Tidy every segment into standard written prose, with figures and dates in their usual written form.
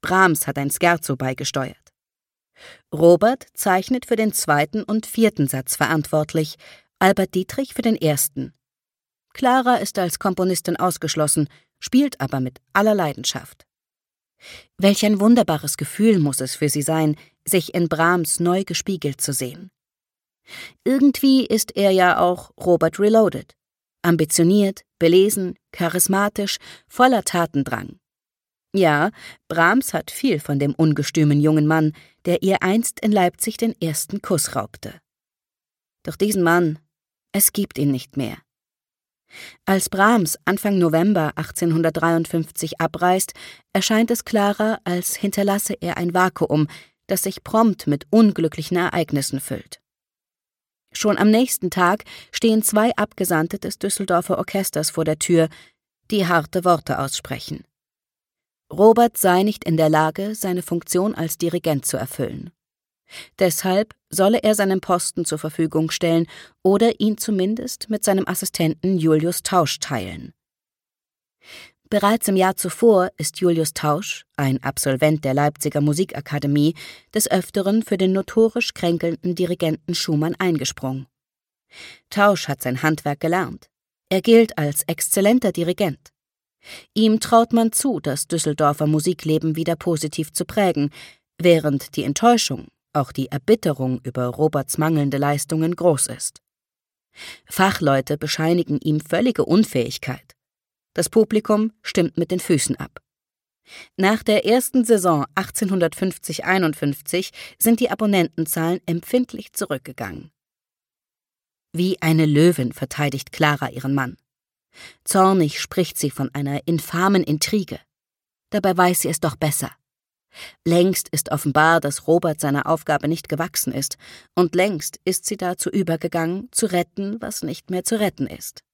Brahms hat ein Scherzo beigesteuert. Robert zeichnet für den 2. und 4. Satz verantwortlich, Albert Dietrich für den 1. Clara ist als Komponistin ausgeschlossen, spielt aber mit aller Leidenschaft. Welch ein wunderbares Gefühl muss es für sie sein, sich in Brahms neu gespiegelt zu sehen. Irgendwie ist er ja auch Robert Reloaded. Ambitioniert, belesen, charismatisch, voller Tatendrang. Ja, Brahms hat viel von dem ungestümen jungen Mann, der ihr einst in Leipzig den ersten Kuss raubte. Doch diesen Mann, es gibt ihn nicht mehr. Als Brahms Anfang November 1853 abreist, erscheint es Clara, als hinterlasse er ein Vakuum, das sich prompt mit unglücklichen Ereignissen füllt. Schon am nächsten Tag stehen 2 Abgesandte des Düsseldorfer Orchesters vor der Tür, die harte Worte aussprechen. Robert sei nicht in der Lage, seine Funktion als Dirigent zu erfüllen. Deshalb solle er seinen Posten zur Verfügung stellen oder ihn zumindest mit seinem Assistenten Julius Tausch teilen. Bereits im Jahr zuvor ist Julius Tausch, ein Absolvent der Leipziger Musikakademie, des Öfteren für den notorisch kränkelnden Dirigenten Schumann eingesprungen. Tausch hat sein Handwerk gelernt. Er gilt als exzellenter Dirigent. Ihm traut man zu, das Düsseldorfer Musikleben wieder positiv zu prägen, während die Enttäuschung, auch die Erbitterung über Roberts mangelnde Leistungen groß ist. Fachleute bescheinigen ihm völlige Unfähigkeit. Das Publikum stimmt mit den Füßen ab. Nach der ersten Saison 1850/51 sind die Abonnentenzahlen empfindlich zurückgegangen. Wie eine Löwin verteidigt Clara ihren Mann. Zornig spricht sie von einer infamen Intrige. Dabei weiß sie es doch besser. Längst ist offenbar, dass Robert seiner Aufgabe nicht gewachsen ist, und längst ist sie dazu übergegangen, zu retten, was nicht mehr zu retten ist.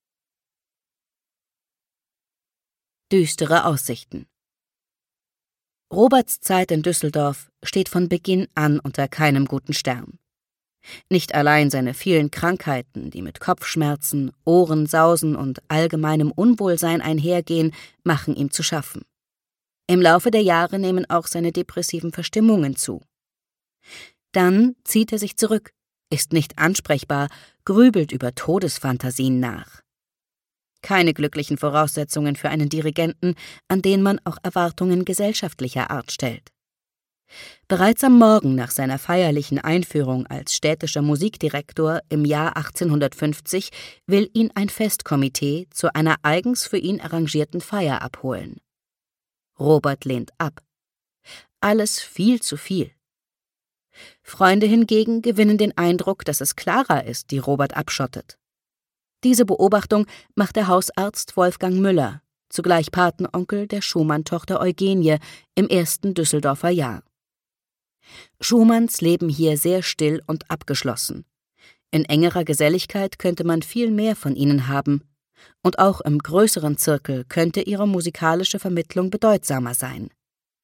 Düstere Aussichten. Roberts Zeit in Düsseldorf steht von Beginn an unter keinem guten Stern. Nicht allein seine vielen Krankheiten, die mit Kopfschmerzen, Ohrensausen und allgemeinem Unwohlsein einhergehen, machen ihm zu schaffen. Im Laufe der Jahre nehmen auch seine depressiven Verstimmungen zu. Dann zieht er sich zurück, ist nicht ansprechbar, grübelt über Todesfantasien nach. Keine glücklichen Voraussetzungen für einen Dirigenten, an den man auch Erwartungen gesellschaftlicher Art stellt. Bereits am Morgen nach seiner feierlichen Einführung als städtischer Musikdirektor im Jahr 1850 will ihn ein Festkomitee zu einer eigens für ihn arrangierten Feier abholen. Robert lehnt ab. Alles viel zu viel. Freunde hingegen gewinnen den Eindruck, dass es Clara ist, die Robert abschottet. Diese Beobachtung macht der Hausarzt Wolfgang Müller, zugleich Patenonkel der Schumann-Tochter Eugenie, im ersten Düsseldorfer Jahr. Schumanns leben hier sehr still und abgeschlossen. In engerer Geselligkeit könnte man viel mehr von ihnen haben, und auch im größeren Zirkel könnte ihre musikalische Vermittlung bedeutsamer sein.